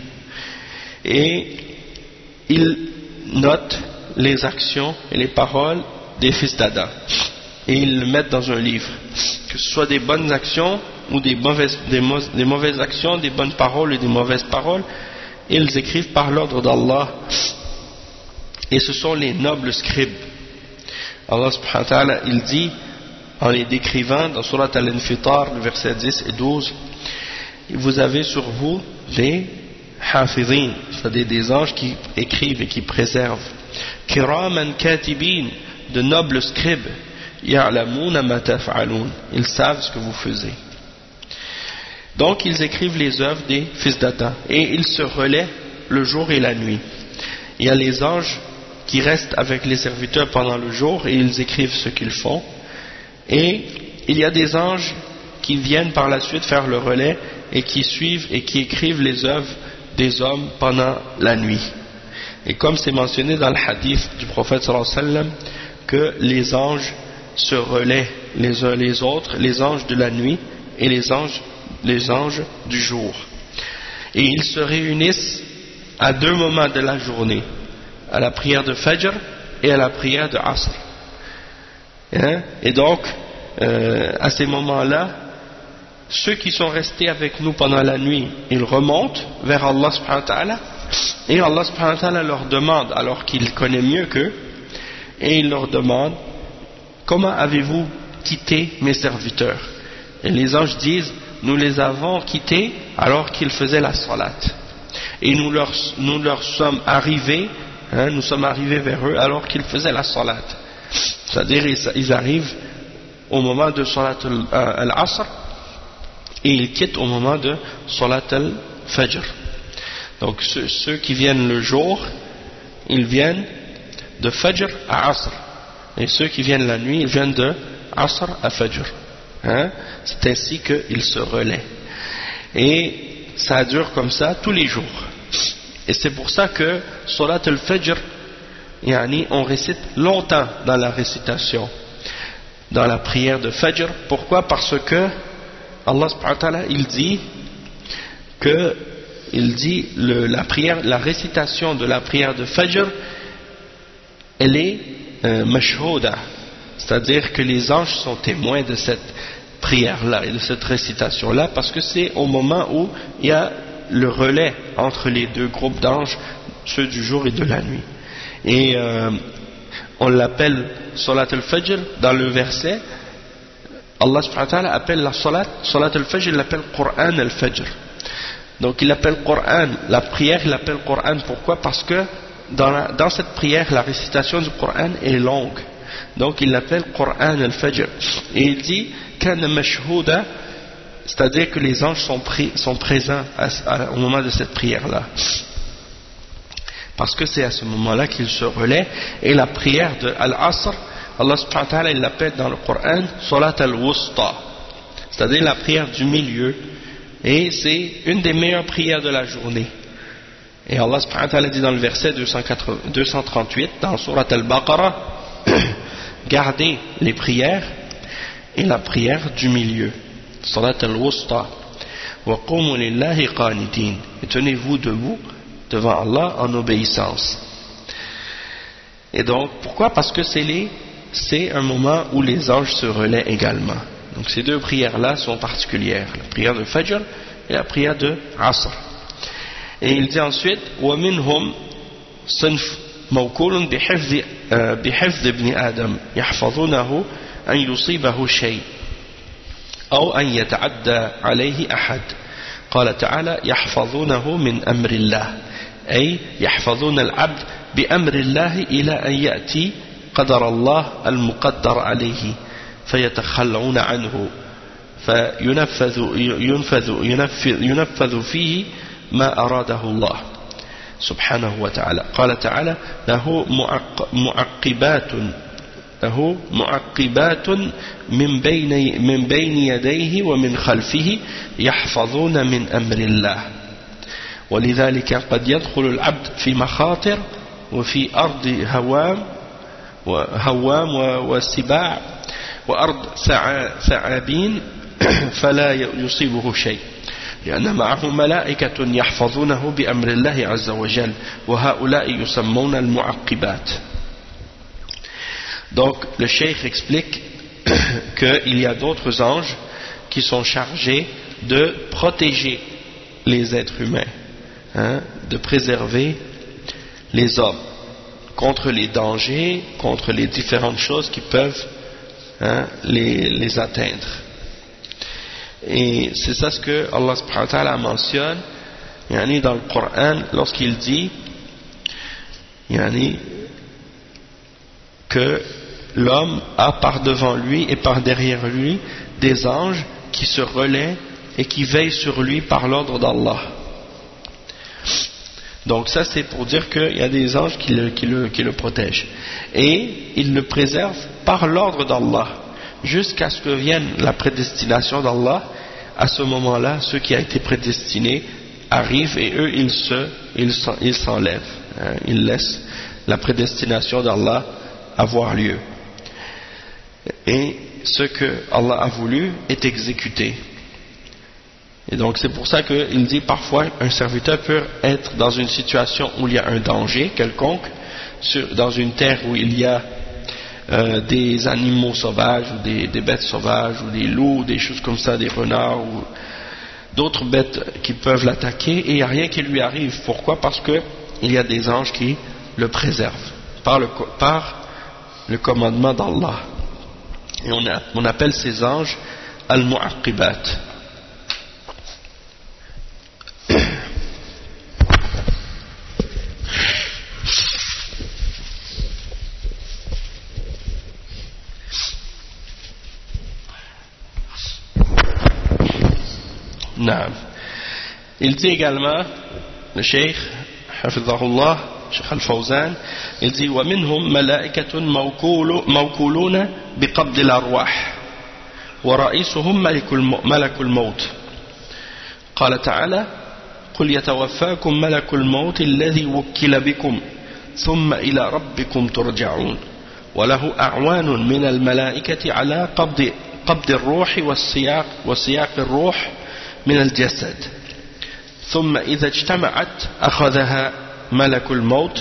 Et ils notent les actions et les paroles des fils d'Adam et ils le mettent dans un livre, que ce soit des bonnes actions ou des mauvaises, des, des mauvaises actions, des bonnes paroles et des mauvaises paroles. Ils écrivent par l'ordre d'Allah, et ce sont les nobles scribes. Allah subhanahu wa ta'ala il dit en les décrivant dans Surat Al-Infitar, le verset dix et douze: vous avez sur vous des hafidhin, c'est-à-dire des anges qui écrivent et qui préservent, kiraman katibin, de nobles scribes, ya'lamuna ma taf'alun, ils savent ce que vous faisiez. Donc ils écrivent les œuvres des fils d'Adam et ils se relaient le jour et la nuit. Il y a les anges qui restent avec les serviteurs pendant le jour et ils écrivent ce qu'ils font, et il y a des anges qui viennent par la suite faire le relais et qui suivent et qui écrivent les œuvres des hommes pendant la nuit. Et comme c'est mentionné dans le hadith du prophète sallallahu alayhi wa sallam que les anges se relaient les uns les autres, les anges de la nuit et les anges les anges du jour, et ils se réunissent à deux moments de la journée, à la prière de Fajr et à la prière de Asr, hein? Et donc euh, à ces moments-là, ceux qui sont restés avec nous pendant la nuit, ils remontent vers Allah subhanahu wa ta'ala, et Allah subhanahu wa ta'ala leur demande, alors qu'il connaît mieux qu'eux, et il leur demande: comment avez-vous quitté mes serviteurs? Et les anges disent: nous les avons quittés alors qu'ils faisaient la salat, et nous leur, nous leur sommes arrivés, hein, nous sommes arrivés vers eux alors qu'ils faisaient la salat. C'est-à-dire ils, ils arrivent au moment de salat al-asr et ils quittent au moment de salat al-fajr. Donc ceux, ceux qui viennent le jour, ils viennent de fajr à asr, et ceux qui viennent la nuit, ils viennent de asr à fajr. Hein? C'est ainsi qu'ils se relaient, et ça dure comme ça tous les jours. Et c'est pour ça que Salat al-Fajr, yani, on récite longtemps dans la récitation, dans la prière de Fajr. Pourquoi? Parce que Allah subhanahu wa ta'ala il dit que il dit le, la prière, la récitation de la prière de Fajr, elle est euh, mashhouda, c'est-à-dire que les anges sont témoins de cette prière-là et de cette récitation-là, parce que c'est au moment où il y a le relais entre les deux groupes d'anges, ceux du jour et de la nuit. Et euh, on l'appelle Salat al-Fajr dans le verset. Allah subhanahu wa ta'ala appelle la Salat, Salat al-Fajr, il l'appelle Qur'an al-Fajr. Donc il l'appelle Qur'an, la prière il l'appelle Qur'an. Pourquoi? Parce que dans, la, dans cette prière, la récitation du Qur'an est longue. Donc il l'appelle Qur'an al-Fajr. Et il dit Kana mashhouda, c'est-à-dire que les anges sont, pris, sont présents à, à, au moment de cette prière-là. Parce que c'est à ce moment-là qu'ils se relaient. Et la prière de Al-Asr, Allah subhanahu wa ta'ala il l'appelle dans le Coran Salat al-Wusta, c'est-à-dire la prière du milieu. Et c'est une des meilleures prières de la journée. Et Allah subhanahu wa ta'ala dit dans le verset deux cent trente-huit dans Surat al-Baqarah: gardez les prières et la prière du milieu, Salat al-Wusta, wa qumu lillahi qanitin, et tenez-vous debout devant Allah en obéissance. Et donc pourquoi? Parce que c'est les c'est un moment où les anges se relaient également. Donc ces deux prières-là sont particulières, la prière de Fajr et la prière de Asr. Et il dit ensuite وَمِنْهُمْ صِنْفٌ موكول بحفظ بحفظ ابن آدم يحفظونه أن يصيبه شيء أو أن يتعدى عليه أحد. قال تعالى يحفظونه من أمر الله، أي يحفظون العبد بأمر الله إلى أن يأتي قدر الله المقدر عليه فيتخلعون عنه فينفذ ينفذ ينفذ, ينفذ فيه ما أراده الله سبحانه وتعالى. قال تعالى له معقبات له معقبات من بين من بين يديه ومن خلفه يحفظون من أمر الله. ولذلك قد يدخل العبد في مخاطر وفي أرض هوام وهوام وسباع وأرض ثعابين فلا يصيبه شيء لأن معه ملائكة يحفظونه بأمر الله عز وجل وهؤلاء يسمون المعقبات. Donc le cheikh explique qu'il y a d'autres anges qui sont chargés de protéger les êtres humains, hein, de préserver les hommes contre les dangers, contre les différentes choses qui peuvent, hein, les, les atteindre. Et c'est ça ce que Allah subhanahu wa ta'ala mentionne yani, dans le Coran lorsqu'il dit yani, que l'homme a par devant lui et par derrière lui des anges qui se relaient et qui veillent sur lui par l'ordre d'Allah. Donc ça c'est pour dire qu'il y a des anges qui le, qui, le, qui le protègent et ils le préservent par l'ordre d'Allah jusqu'à ce que vienne la prédestination d'Allah. À ce moment-là, ceux qui ont été prédestinés arrivent et eux ils se, ils, ils s'enlèvent, hein, ils laissent la prédestination d'Allah avoir lieu et ce que Allah a voulu est exécuté. Et donc c'est pour ça qu'il dit parfois un serviteur peut être dans une situation où il y a un danger quelconque, sur, dans une terre où il y a euh, des animaux sauvages ou des, des bêtes sauvages ou des loups, des choses comme ça, des renards ou d'autres bêtes qui peuvent l'attaquer et il n'y a rien qui lui arrive. Pourquoi? Parce que il y a des anges qui le préservent par le, par le commandement d'Allah. Et on, a, on appelle ces anges al-mu'aqibat. Il dit également, le cheikh, hafidhahullah, Cheikh Al-Fawzan, il dit وَمِنْهُمْ مَلَائِكَةٌ مَوْكُولُونَ بِقَبْضِ الْأَرْوَاحِ وَرَئِيسُهُمْ مَلَكُ الْمَوْتِ. قال تعالى قُلْ يَتَوَفَّاكُمْ مَلَكُ الْمَوْتِ الَّذِي وُكِّلَ بِكُمْ ثُمَّ إِلَى رَبِّكُمْ تُرْجَعُونَ وَلَهُ أَعْوَانٌ مِنَ الملائكة على قبض قبض الروح والسياق وسياق الروح من الجسد ثم إذا اجتمعت أخذها ملك الموت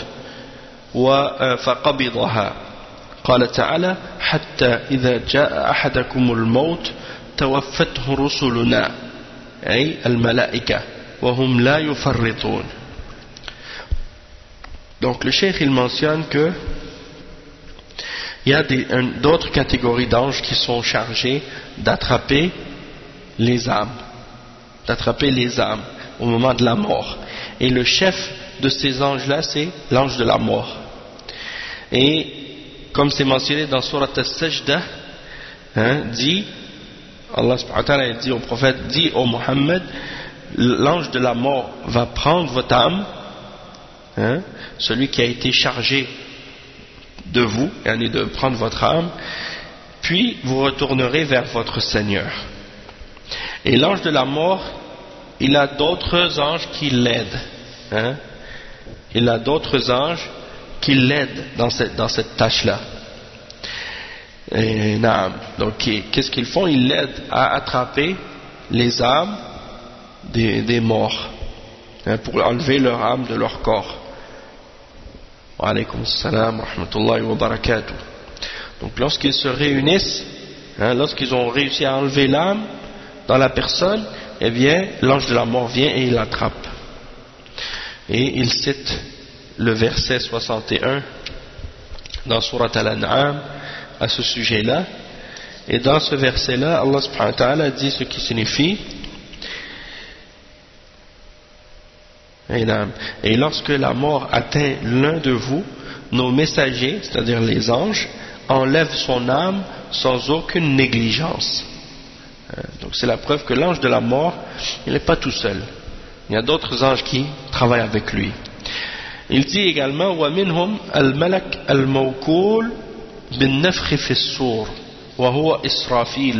فقبضها. قال تعالى حتى إذا جاء أحدكم الموت توفته رسلنا أي الملائكة وهم لا يفرطون. Donc le cheikh il mentionne que il y a d'autres catégories d'anges qui sont chargés d'attraper les âmes, d'attraper les âmes au moment de la mort. Et le chef de ces anges-là, c'est l'ange de la mort. Et comme c'est mentionné dans Surat As-Sajdah, hein, dit, Allah subhanahu wa ta'ala dit au prophète, dit au Muhammad, l'ange de la mort va prendre votre âme, hein, celui qui a été chargé de vous, et de prendre votre âme, puis vous retournerez vers votre Seigneur. Et l'ange de la mort, il a d'autres anges qui l'aident, hein? Il a d'autres anges qui l'aident dans cette, dans cette tâche-là. Et, naam. Donc, qu'est-ce qu'ils font? Ils l'aident à attraper les âmes des, des morts, hein, pour enlever leur âme de leur corps. Wa alaykum salam wa rahmatullahi wa barakatuh. Donc lorsqu'ils se réunissent Hein, lorsqu'ils ont réussi à enlever l'âme dans la personne, eh bien, l'ange de la mort vient et il l'attrape. Et il cite le verset soixante et un dans Surat Al-An'am à ce sujet-là. Et dans ce verset-là, Allah subhanahu wa ta'ala dit ce qui signifie: et lorsque la mort atteint l'un de vous, nos messagers, c'est-à-dire les anges, enlèvent son âme sans aucune négligence. Donc c'est la preuve que l'ange de la mort, il n'est pas tout seul. Il y a d'autres anges qui travaillent avec lui. Il dit également: وَمِنْهُمْ الْمَلَكْ الْمَوْكُولُ بِالنَّفْخِ فِي الصُّورِ وهو إسرافيل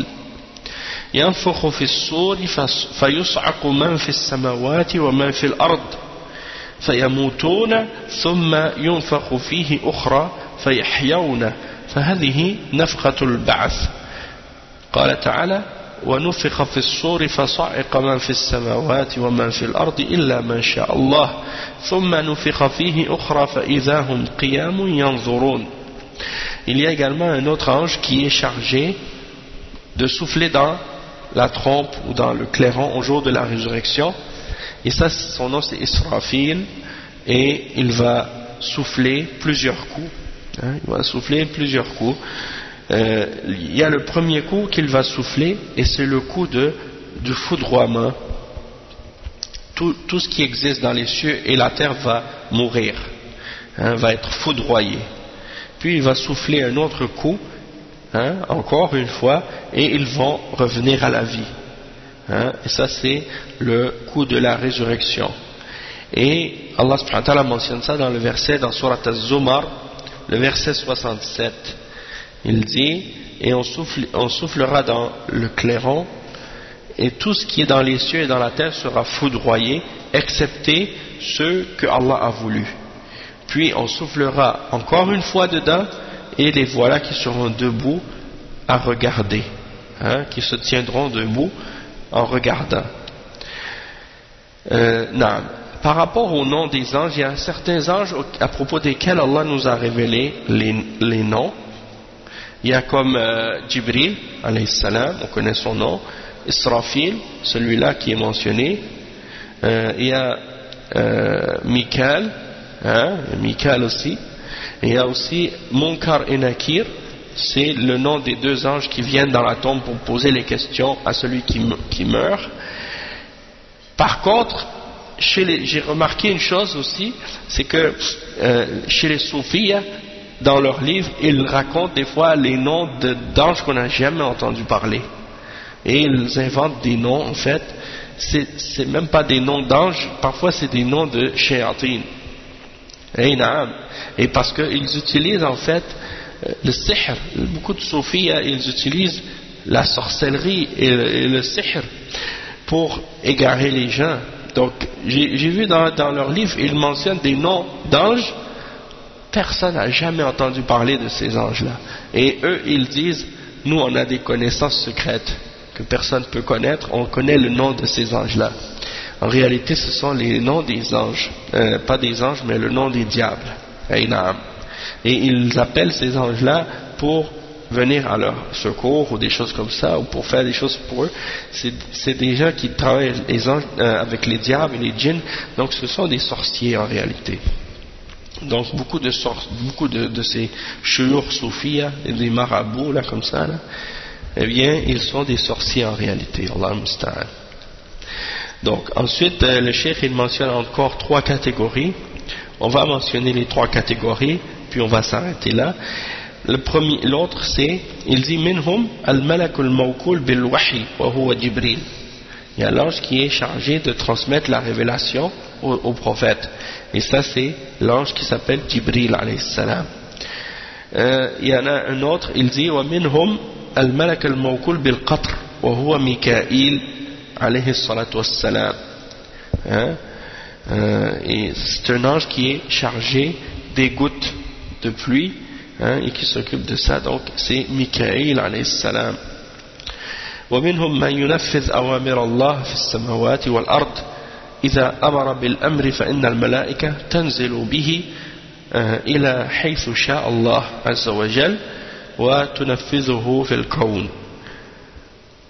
ينفخ في الصور فيصعق من في السماوات ومن في الأرض فيموتون ثم ينفخ فيه أخرى فيحيون فهذه نفخة البعث. قال تعالى: ونفخ في الصور فصعق من في السماوات ومن في الأرض إلا من شاء الله ثم نفخ فيه أخرى فإذا هم قيام ينظرون. Il y a également un autre ange qui est chargé de souffler dans la trompe ou dans le clairon au jour de la résurrection, et ça, son nom c'est Israfil, et il va souffler plusieurs coups. Hein, il va souffler plusieurs coups. Euh, il y a le premier coup qu'il va souffler, et c'est le coup de, du foudroiement. Tout, tout ce qui existe dans les cieux et la terre va mourir, hein, va être foudroyé. Puis il va souffler un autre coup, hein, encore une fois, et ils vont revenir à la vie. Hein, et ça c'est le coup de la résurrection. Et Allah subhanahu wa ta'ala mentionne ça dans le verset, dans Surat Az-Zumar, le verset soixante-sept. Il dit: et on, souffle, on soufflera dans le clairon, et tout ce qui est dans les cieux et dans la terre sera foudroyé, excepté ceux que Allah a voulu. Puis on soufflera encore une fois dedans, et les voilà qui seront debout à regarder, hein, qui se tiendront debout en regardant. Euh, non. Par rapport au nom des anges, il y a certains anges à propos desquels Allah nous a révélé les, les noms. Il y a comme euh, Jibril, alayhi salam, on connaît son nom, Israfil, celui-là qui est mentionné. Euh, il y a euh, Mikael, hein, Mikael aussi. Et il y a aussi Munkar et Nakir, c'est le nom des deux anges qui viennent dans la tombe pour poser les questions à celui qui, qui meurt. Par contre, chez les, j'ai remarqué une chose aussi, c'est que euh, chez les soufis, dans leurs livres, ils racontent des fois les noms de, d'anges qu'on n'a jamais entendu parler. Et ils inventent des noms, en fait, c'est, c'est même pas des noms d'anges, parfois c'est des noms de shayatin. Et parce qu'ils utilisent en fait le sihr, beaucoup de soufis, ils utilisent la sorcellerie et le, et le sihr pour égarer les gens. Donc j'ai, j'ai vu dans, dans leurs livres, ils mentionnent des noms d'anges, personne n'a jamais entendu parler de ces anges-là. Et eux, ils disent, nous on a des connaissances secrètes que personne ne peut connaître, on connaît le nom de ces anges-là. En réalité, ce sont les noms des anges, euh, pas des anges, mais le nom des diables. Et ils appellent ces anges-là pour venir à leur secours ou des choses comme ça, ou pour faire des choses pour eux. C'est, c'est des gens qui travaillent les anges, euh, avec les diables et les djinns, donc ce sont des sorciers en réalité. Donc beaucoup de sortes, beaucoup de, de ces chouyours soufis, des marabouts là comme ça, là, eh bien ils sont des sorciers en réalité. Allah musta'an. Donc ensuite euh, le cheikh il mentionne encore trois catégories. On va mentionner les trois catégories puis on va s'arrêter là. Le premier, l'autre c'est, il dit minhum al-malakul mawkul bil wahi wa huwa Jibril. Il y a l'ange qui est chargé de transmettre la révélation au, au prophète, et ça c'est l'ange qui s'appelle Jibril alayhi salam. Euh, il y en a un autre, il dit wa minhum al-malak al-mawkul bil qatr wa huwa Mikail alayhi salatu wassalam. Hein? Euh, et c'est un ange qui est chargé des gouttes de pluie, hein, et qui s'occupe de ça, donc c'est Mikail alayhi salam. ومنهم من ينفذ أوامر الله في السماوات والأرض إذا أمر بالأمر فإن الملائكة تنزل به إلى حيث شاء الله عز وجل وتنفذه في الكون.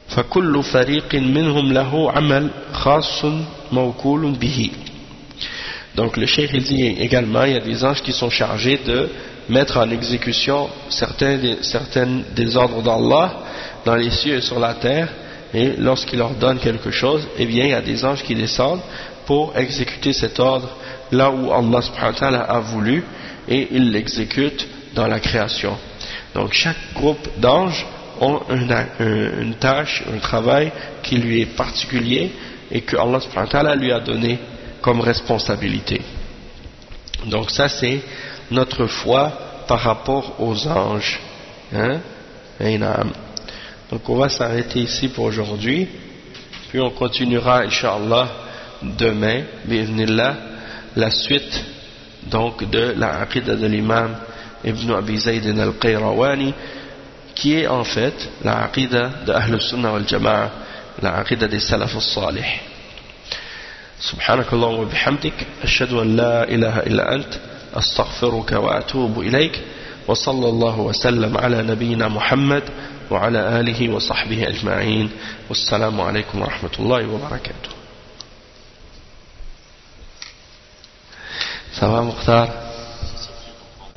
فكل فريق منهم له عمل خاص موكول به. Donc le cheikh il dit également, il y a des anges qui sont chargés de mettre en exécution certains des, certains des ordres d'Allah dans les cieux et sur la terre, et lorsqu'il leur donne quelque chose, eh bien il y a des anges qui descendent pour exécuter cet ordre là où Allah subhanahu wa ta'ala a voulu, et ils l'exécutent dans la création. Donc chaque groupe d'anges ont une, une tâche, un travail qui lui est particulier et que Allah subhanahu wa ta'ala lui a donné comme responsabilité. Donc ça c'est notre foi par rapport aux anges. Hein? Donc on va s'arrêter ici pour aujourd'hui, puis on continuera Inch'Allah demain, bi'idhnillah, la suite donc de la aqida de l'imam Ibn Abi Zayd al-Qayrawani, qui est en fait la aqida de Ahl Sunnah wal Jama'a, la aqida des Salaf al-Salih. سبحانك اللهم وبحمدك أشهد أن لا إله إلا أنت أستغفرك وأتوب إليك وصلى الله وسلم على نبينا محمد وعلى آله وصحبه أجمعين والسلام عليكم ورحمة الله وبركاته. Ça va Mokhtar?